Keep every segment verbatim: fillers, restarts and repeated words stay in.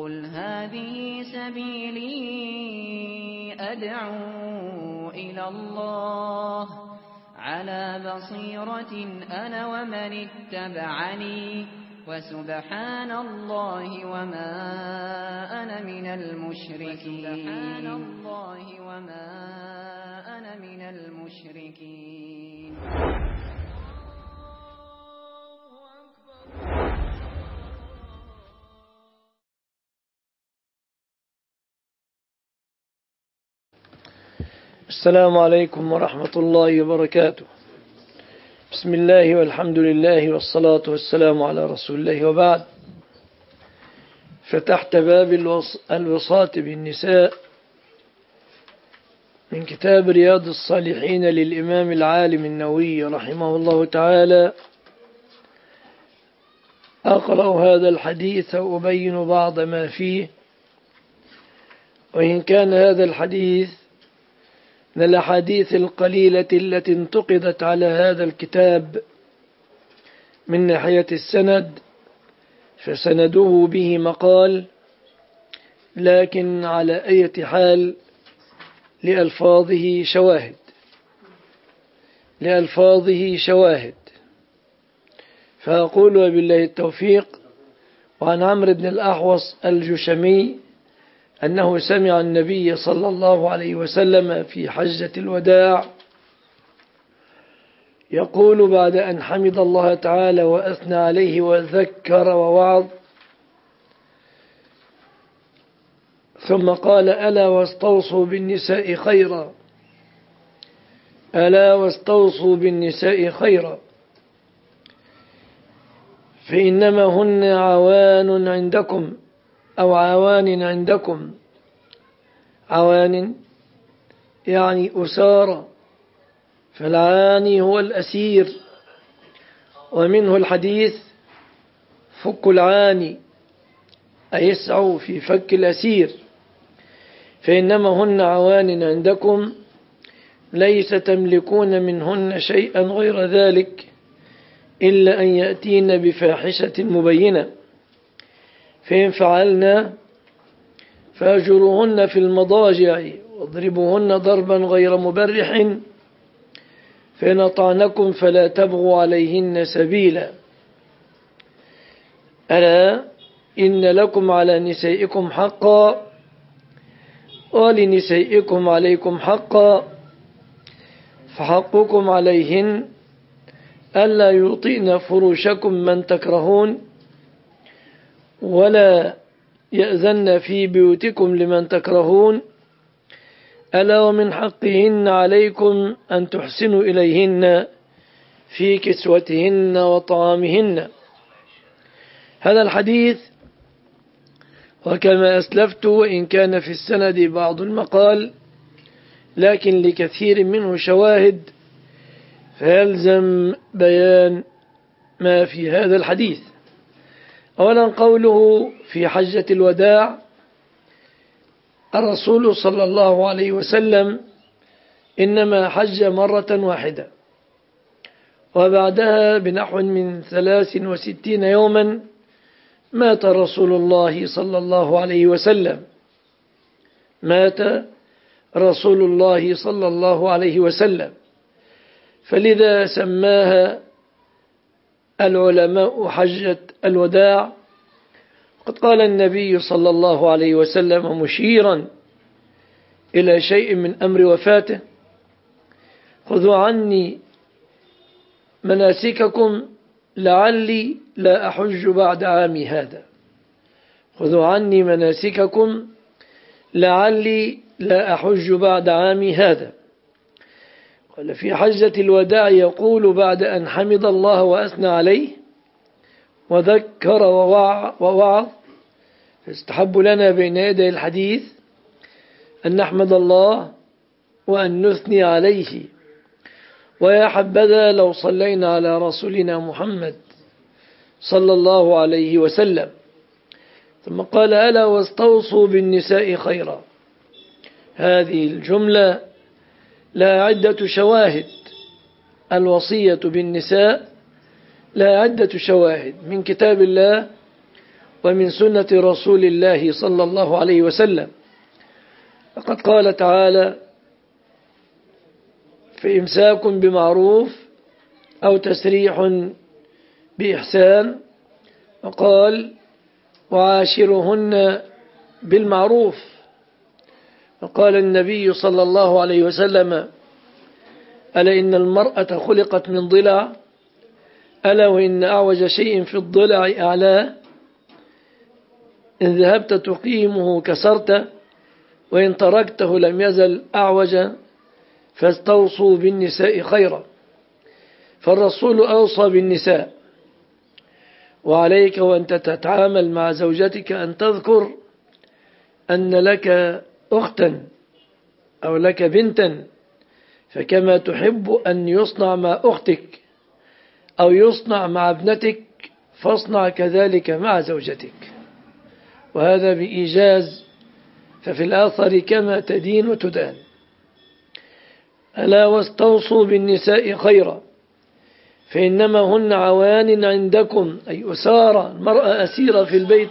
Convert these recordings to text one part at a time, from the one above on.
قل هذه سبيلي أدعو إلى الله على بصيرة أنا ومن اتبعني وسبحان الله وما أنا من المشركين سبحان الله وما أنا من المشركين. السلام عليكم ورحمة الله وبركاته. بسم الله والحمد لله والصلاة والسلام على رسول الله، وبعد. فتحت باب الوصاة بالنساء من كتاب رياض الصالحين للإمام العالم النووي رحمه الله تعالى. أقرأ هذا الحديث وأبين بعض ما فيه، وإن كان هذا الحديث من الأحاديث القليلة التي انتقدت على هذا الكتاب من ناحية السند، فسنده به مقال، لكن على أي حال لألفاظه شواهد لألفاظه شواهد فأقول وبالله التوفيق. وعن عمرو بن الأحوص الجشمي أنه سمع النبي صلى الله عليه وسلم في حجة الوداع يقول بعد أن حمد الله تعالى وأثنى عليه وذكر ووعظ، ثم قال: ألا واستوصوا بالنساء خيرا ألا واستوصوا بالنساء خيرا فإنما هن عوان عندكم أو عوان عندكم. عوان يعني أسارة، فالعاني هو الأسير، ومنه الحديث فك العاني، أي يسعوا في فك الأسير. فإنما هن عوان عندكم ليس تملكون منهن شيئا غير ذلك إلا أن يأتين بفاحشة مبينة، فإن فعلنا فأجروهن في المضاجع واضربوهن ضربا غير مبرح، فإن أطعنكم فلا تبغوا عليهن سبيلا. ألا إن لكم على نسائكم حقا ولنسائكم عليكم حقا، فحقكم عليهن ألا يطئن فروشكم من تكرهون، ولا يأذن في بيوتكم لمن تكرهون. ألا ومن حقهن عليكم أن تحسنوا إليهن في كسوتهن وطعامهن. هذا الحديث وكما أسلفت وإن كان في السند بعض المقال، لكن لكثير منه شواهد، فيلزم بيان ما في هذا الحديث. أولا قوله في حجة الوداع: الرسول صلى الله عليه وسلم إنما حج مرة واحدة، وبعدها بنحو من ثلاث وستين يوما مات رسول الله صلى الله عليه وسلم مات رسول الله صلى الله عليه وسلم فلذا سماها العلماء حجة الوداع. قد قال النبي صلى الله عليه وسلم مشيرا إلى شيء من أمر وفاته: خذوا عني مناسككم لعلي لا أحج بعد عامي هذا خذوا عني مناسككم لعلي لا أحج بعد عامي هذا. قال في حجة الوداع يقول بعد أن حمد الله وأثنى عليه وذكر ووعظ، فاستحب لنا بين يدي الحديث أن نحمد الله وأن نثني عليه. ويا حبذا لو صلينا على رسولنا محمد صلى الله عليه وسلم. ثم قال: ألا واستوصوا بالنساء خيرا. هذه الجملة لا عدة شواهد. الوصية بالنساء لا عدة شواهد من كتاب الله ومن سنة رسول الله صلى الله عليه وسلم. فقد قال تعالى: فإمساك بمعروف أو تسريح بإحسان، وقال: وعاشرهن بالمعروف. وقال النبي صلى الله عليه وسلم: ألا إن المرأة خلقت من ضلع، ألا وإن أعوج شيء في الضلع أعلاه، إن ذهبت تقيمه كسرته، وإن تركته لم يزل أعوجا، فاستوصوا بالنساء خيرا. فالرسول أوصى بالنساء. وعليك وأنت تتعامل مع زوجتك أن تذكر أن لك أختا أو لك بنتا، فكما تحب أن يصنع مع أختك أو يصنع مع ابنتك فاصنع كذلك مع زوجتك. وهذا بإيجاز، ففي الآثر كما تدين وتدان. ألا واستوصوا بالنساء خيرا، فإنما هن عوان عندكم، أي أسارة. المرأة أسيرة في البيت،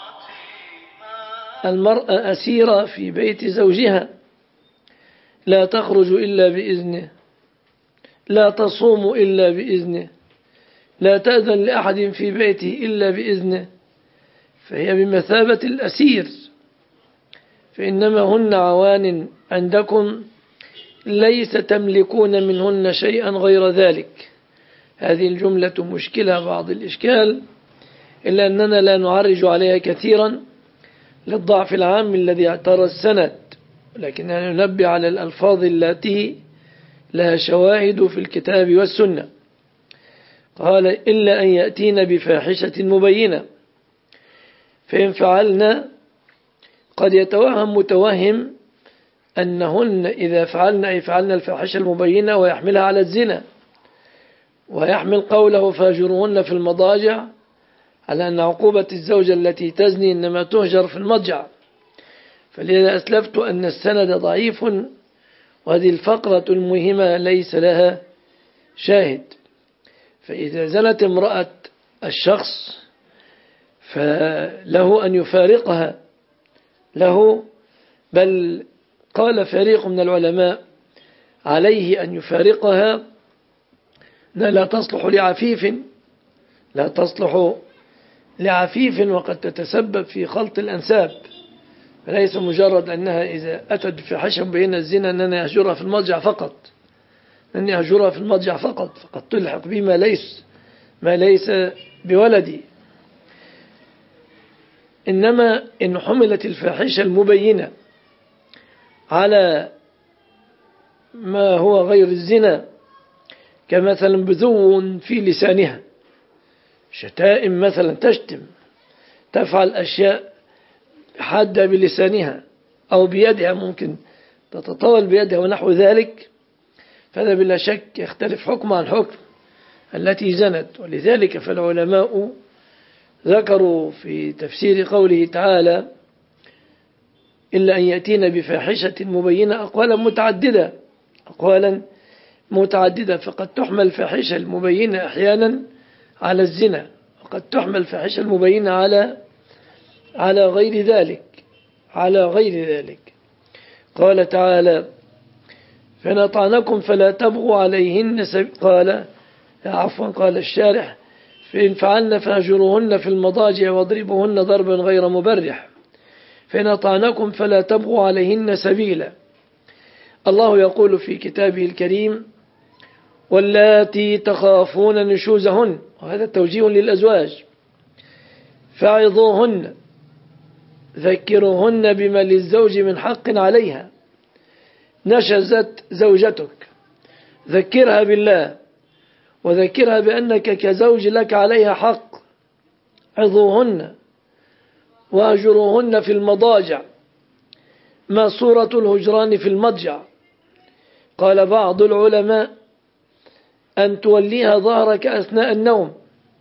المرأة أسيرة في بيت زوجها، لا تخرج إلا بإذنه، لا تصوم إلا بإذنه، لا تأذن لأحد في بيته إلا بإذنه، فهي بمثابة الأسير. فإنما هن عوان عندكم ليس تملكون منهن شيئا غير ذلك. هذه الجملة مشكلة بعض الإشكال، إلا أننا لا نعرج عليها كثيرا للضعف العام الذي اعترى السند، لكننا ننبه على الألفاظ التي لها شواهد في الكتاب والسنة. قال: إلا أن يأتين بفاحشة مبينة. فإن فعلنا، قد يتوهم متوهم أنهن إذا فعلن أي فعلن الفاحشة المبينة ويحملها على الزنا، ويحمل قوله فاهجروهن في المضاجع على أن عقوبة الزوجة التي تزني إنما تهجر في المضجع. فلذا أسلفت أن السند ضعيف، وهذه الفقرة المهمة ليس لها شاهد. فإذا زنت امرأة الشخص فله أن يفارقها، له، بل قال فريق من العلماء عليه أن يفارقها، لا تصلح لعفيف، لا تصلح لعفيف وقد تتسبب في خلط الأنساب. فليس مجرد أنها إذا أتت بفاحشة بين الزنا أننا يهجرها في المضجع فقط، أن يهجرها في المضجع فقط، فقد تلحق بما ليس ما ليس بولدي. إنما إن حملت الفاحشة المبينة على ما هو غير الزنا، كمثلا بذو في لسانها، شتائم مثلا، تشتم، تفعل أشياء حادة بلسانها أو بيدها، ممكن تتطاول بيدها ونحو ذلك، فهذا بلا شك يختلف حكم عن حكم التي زنت. ولذلك فالعلماء ذكروا في تفسير قوله تعالى: إلا أن يأتين بفاحشة مبينة أقوالا متعددة، أقوالا متعددة. فقد تحمل الفاحشة المبينة أحيانا على الزنا، وقد تحمل الفاحشة المبينة على على غير ذلك على غير ذلك. قال تعالى: فإن أطعنكم فلا تبغوا عليهن سبيلا. قال عفوا قال الشارح: فإن فعلن فاهجروهن في المضاجع واضربوهن ضربا غير مبرح. فإن أطعنكم فلا تبغوا عليهن سبيلا. الله يقول في كتابه الكريم: واللاتي تخافون نشوزهن، وهذا توجيه للأزواج، فعظوهن، ذكروهن بما للزوج من حق عليها. نشزت زوجتك، ذكرها بالله، وذكرها بأنك كزوج لك عليها حق. عظوهن واهجروهن في المضاجع. ما صورة الهجران في المضجع؟ قال بعض العلماء: أن توليها ظهرك أثناء النوم.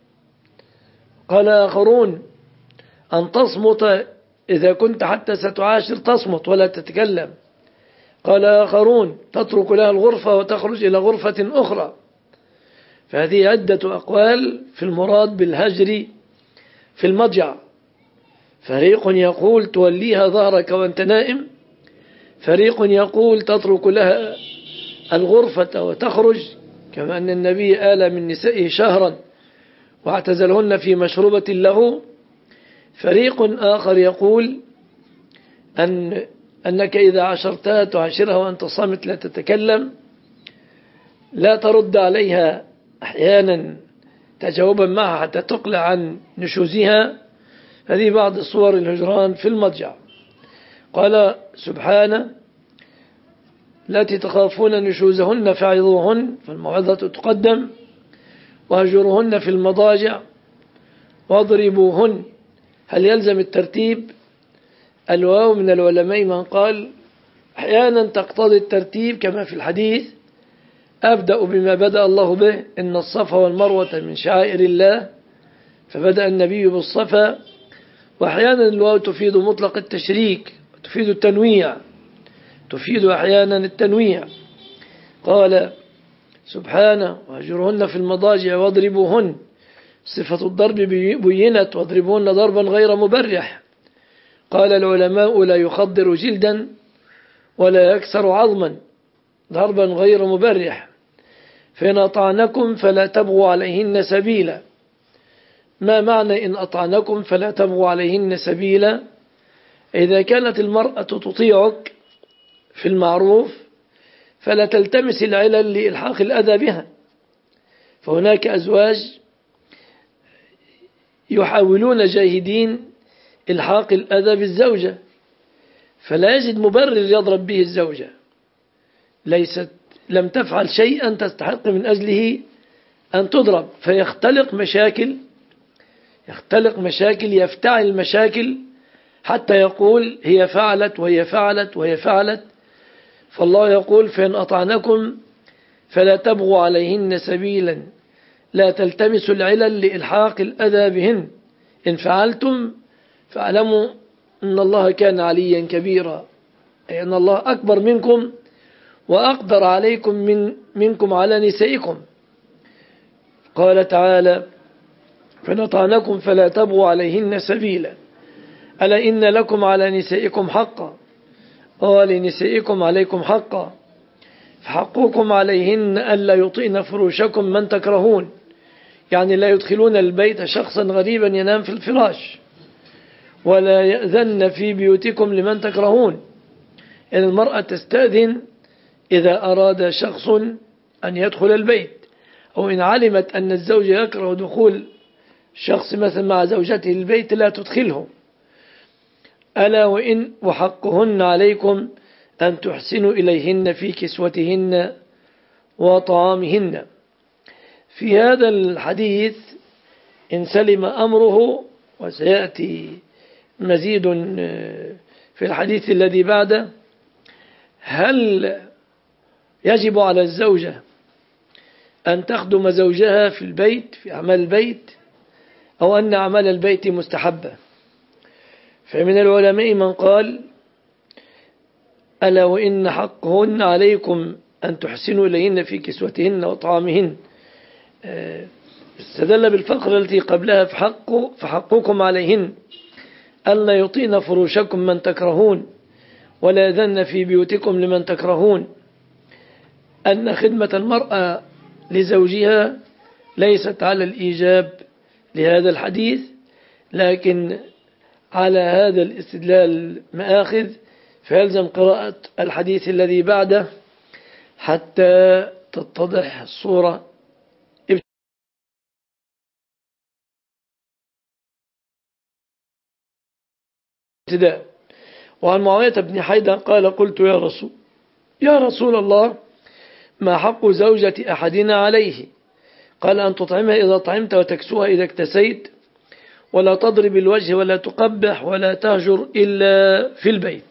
قال آخرون: أن تصمت إذا كنت حتى ستعاشر، تصمت ولا تتكلم. قال آخرون: تترك لها الغرفة وتخرج إلى غرفة أخرى. فهذه عدة أقوال في المراد بالهجر في المضجع. فريق يقول توليها ظهرك وأنت نائم، فريق يقول تترك لها الغرفة وتخرج، كما أن النبي آل من نسائه شهرا واعتزلهن في مشروبة له. فريق آخر يقول أن أنك إذا عشرتها تعاشرها وأنت صامت لا تتكلم، لا ترد عليها أحيانا تجاوبا معها حتى تقلع عن نشوزها. هذه بعض صور الهجران في المضجع. قال سبحانه التي تخافون نشوزهن فعظوهن، فالموعظة تقدم، وهجرهن في المضاجع واضربوهن. هل يلزم الترتيب؟ الواو من العلماء من قال أحيانا تقتضي الترتيب كما في الحديث أبدأ بما بدأ الله به، إن الصفا والمروة من شعائر الله، فبدأ النبي بالصفا. وأحيانا الواو تفيد مطلق التشريك، تفيد التنويع، تفيد أحيانا التنويع. قال سبحانه وهجرهن في المضاجع واضربوهن، صفة الضرب بينت، واضربوهن ضربا غير مبرح. قال العلماء لا يخضر جلدا ولا يكسر عظما، ضربا غير مبرح. فإن أطعنكم فلا تبغوا عليهن سبيلا. ما معنى إن أطعنكم فلا تبغوا عليهن سبيلا؟ إذا كانت المرأة تطيعك في المعروف فلا تلتمس العلل لإلحاق الأذى بها. فهناك أزواج يحاولون جاهدين إلحاق الأذى بالزوجة، فلا يجد مبرر يضرب به الزوجة، ليست لم تفعل شيئا تستحق من أجله أن تضرب، فيختلق مشاكل يختلق مشاكل يفتعل مشاكل حتى يقول هي فعلت وهي فعلت وهي فعلت. فالله يقول فإن أطعنكم فلا تبغوا عليهن سبيلا، لا تلتمسوا العلل لإلحاق الأذى بهن، إن فعلتم فاعلموا أن الله كان عليا كبيرا، أي أن الله أكبر منكم وأقدر عليكم من منكم على نسائكم. قال تعالى فإن أطعنكم فلا تبغوا عليهن سبيلا، ألا إن لكم على نسائكم حقا، ولنسائكم عليكم حقا، فحقكم عليهن ألا يطئن فروشكم من تكرهون، يعني لا يدخلون البيت شخصا غريبا ينام في الفراش، ولا يأذن في بيوتكم لمن تكرهون. إن المرأة تستأذن إذا أراد شخص أن يدخل البيت، أو إن علمت أن الزوج يكره دخول شخص مثلا مع زوجته البيت لا تدخله. ألا وإن وحقهن عليكم أن تحسنوا إليهن في كسوتهن وطعامهن. في هذا الحديث إن سلم أمره، وسيأتي مزيد في الحديث الذي بعده، هل يجب على الزوجة أن تخدم زوجها في البيت في أعمال البيت، أو أن أعمال البيت مستحبة؟ فمن العلماء من قال ألا وإن حقهن عليكم أن تحسنوا إليهن في كسوتهن وطعامهن، استدل بالفقرة التي قبلها فحق فحقكم عليهن ألا يطين فروشكم من تكرهون ولا يذن في بيوتكم لمن تكرهون، أن خدمة المرأة لزوجها ليست على الإيجاب لهذا الحديث، لكن على هذا الاستدلال مآخذ، فيلزم قراءة الحديث الذي بعده حتى تتضح الصورة. ابتداء. وعن معاوية بن حيدة قال قلت يا رسول يا رسول الله ما حق زوجة أحدنا عليه؟ قال أن تطعمها إذا طعمت وتكسوها إذا اكتسيت، ولا تضرب الوجه ولا تقبح ولا تهجر إلا في البيت.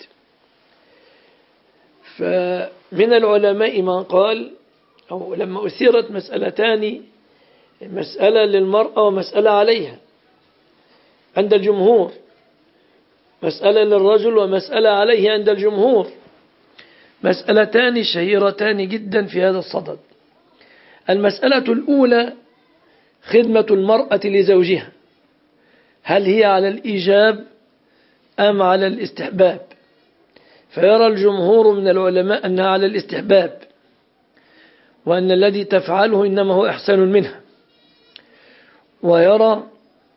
فمن العلماء من قال، أو لما أثيرت مسألتان، مسألة للمرأة ومسألة عليها عند الجمهور، مسألة للرجل ومسألة عليه عند الجمهور، مسألتان شهيرتان جدا في هذا الصدد. المسألة الأولى خدمة المرأة لزوجها، هل هي على الإيجاب أم على الاستحباب؟ فيرى الجمهور من العلماء أنها على الاستحباب، وأن الذي تفعله إنما هو إحسان منها. ويرى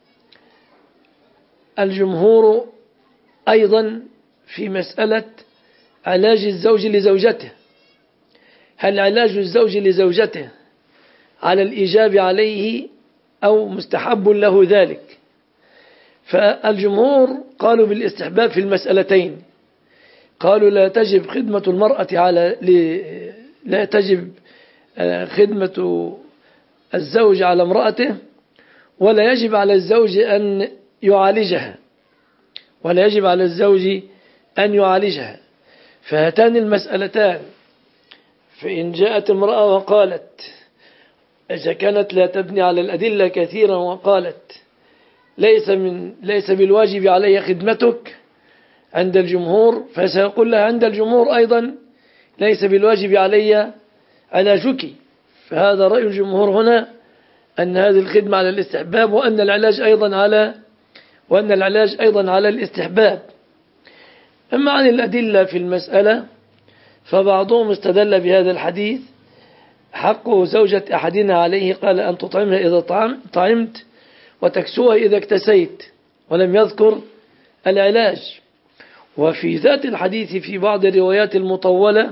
الجمهور أيضا في مسألة علاج الزوج لزوجته، هل علاج الزوج لزوجته على الإيجاب عليه أو مستحب له ذلك؟ فالجمهور قالوا بالاستحباب في المسألتين. قالوا لا تجب خدمة المرأة على لا تجب خدمة الزوج على امرأته، ولا يجب على الزوج أن يعالجها ولا يجب على الزوج أن يعالجها. فهاتان المسألتان، فإن جاءت امرأة وقالت إذا كانت لا تبني على الأدلة كثيرا وقالت ليس من ليس بالواجب علي خدمتك عند الجمهور، فسيقول لها عند الجمهور أيضا ليس بالواجب علي علاجك. فهذا رأي الجمهور هنا، أن هذه الخدمة على الاستحباب، وأن العلاج أيضا على وأن العلاج أيضا على الاستحباب. أما عن الأدلة في المسألة فبعضهم استدل بهذا الحديث: حق زوجة أحدنا عليه قال أن تطعمها إذا طعمت وتكسوها إذا اكتسيت، ولم يذكر العلاج. وفي ذات الحديث في بعض الروايات المطولة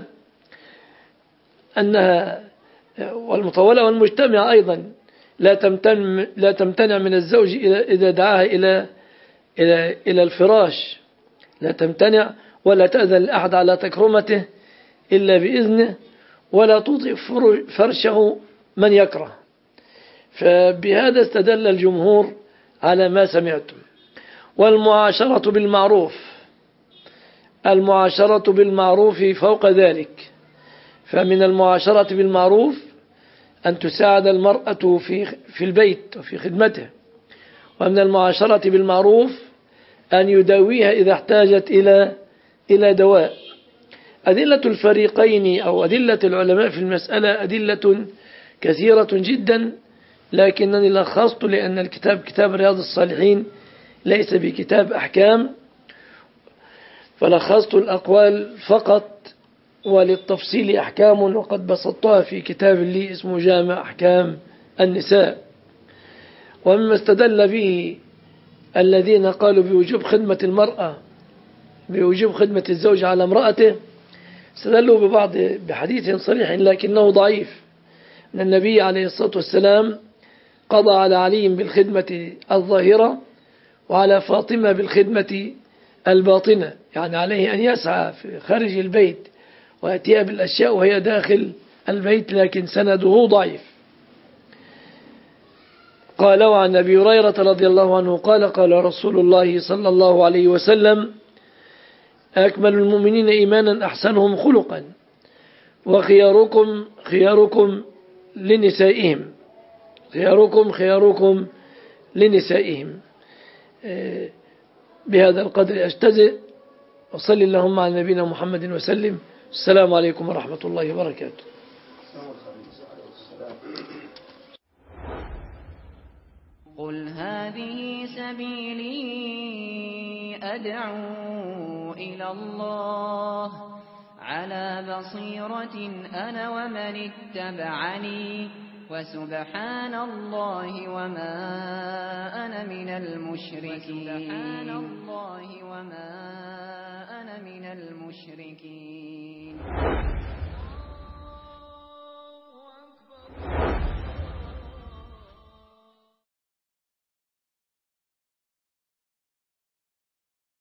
أنها والمطولة والمجتمع أيضا لا تمتنع لا تمتنع من الزوج إذا دعاها إلى إلى إلى الفراش، لا تمتنع ولا تأذن الأحد على تكرمته إلا بإذنه، ولا تطيع فرشه من يكره. فبهذا استدل الجمهور على ما سمعتم. والمعاشرة بالمعروف المعاشرة بالمعروف فوق ذلك، فمن المعاشرة بالمعروف أن تساعد المرأة في في البيت وفي خدمته، ومن المعاشرة بالمعروف أن يداويها إذا احتاجت إلى إلى دواء. أدلة الفريقين أو أدلة العلماء في المسألة أدلة كثيرة جدا، لكنني لخصت لأن الكتاب كتاب رياض الصالحين ليس بكتاب أحكام، فلخصت الأقوال فقط، وللتفصيل أحكام وقد بسطتها في كتاب لي اسمه جامع أحكام النساء. ومما استدل به الذين قالوا بوجوب خدمة المرأة بوجوب خدمة الزوج على امرأته، استدلوا ببعض بحديث صريح لكنه ضعيف، أن النبي عليه الصلاة والسلام قضى على علي بالخدمة الظاهرة وعلى فاطمة بالخدمة الباطنة، يعني عليه أن يسعى في خارج البيت ويأتيها بالأشياء وهي داخل البيت، لكن سنده ضعيف. قال عن أبي هريرة رضي الله عنه قال قال رسول الله صلى الله عليه وسلم: أكمل المؤمنين إيمانا أحسنهم خلقا، وخياركم خياركم لنسائهم خياركم خياركم لنسائهم. بهذا القدر أجتزئ، وصلي اللهم على نبينا محمد وسلم. السلام عليكم ورحمة الله وبركاته. قل هذه سبيلي أدعو إلى الله على بصيرة أنا ومن اتبعني، وسبحان الله وما أنا من المشركين.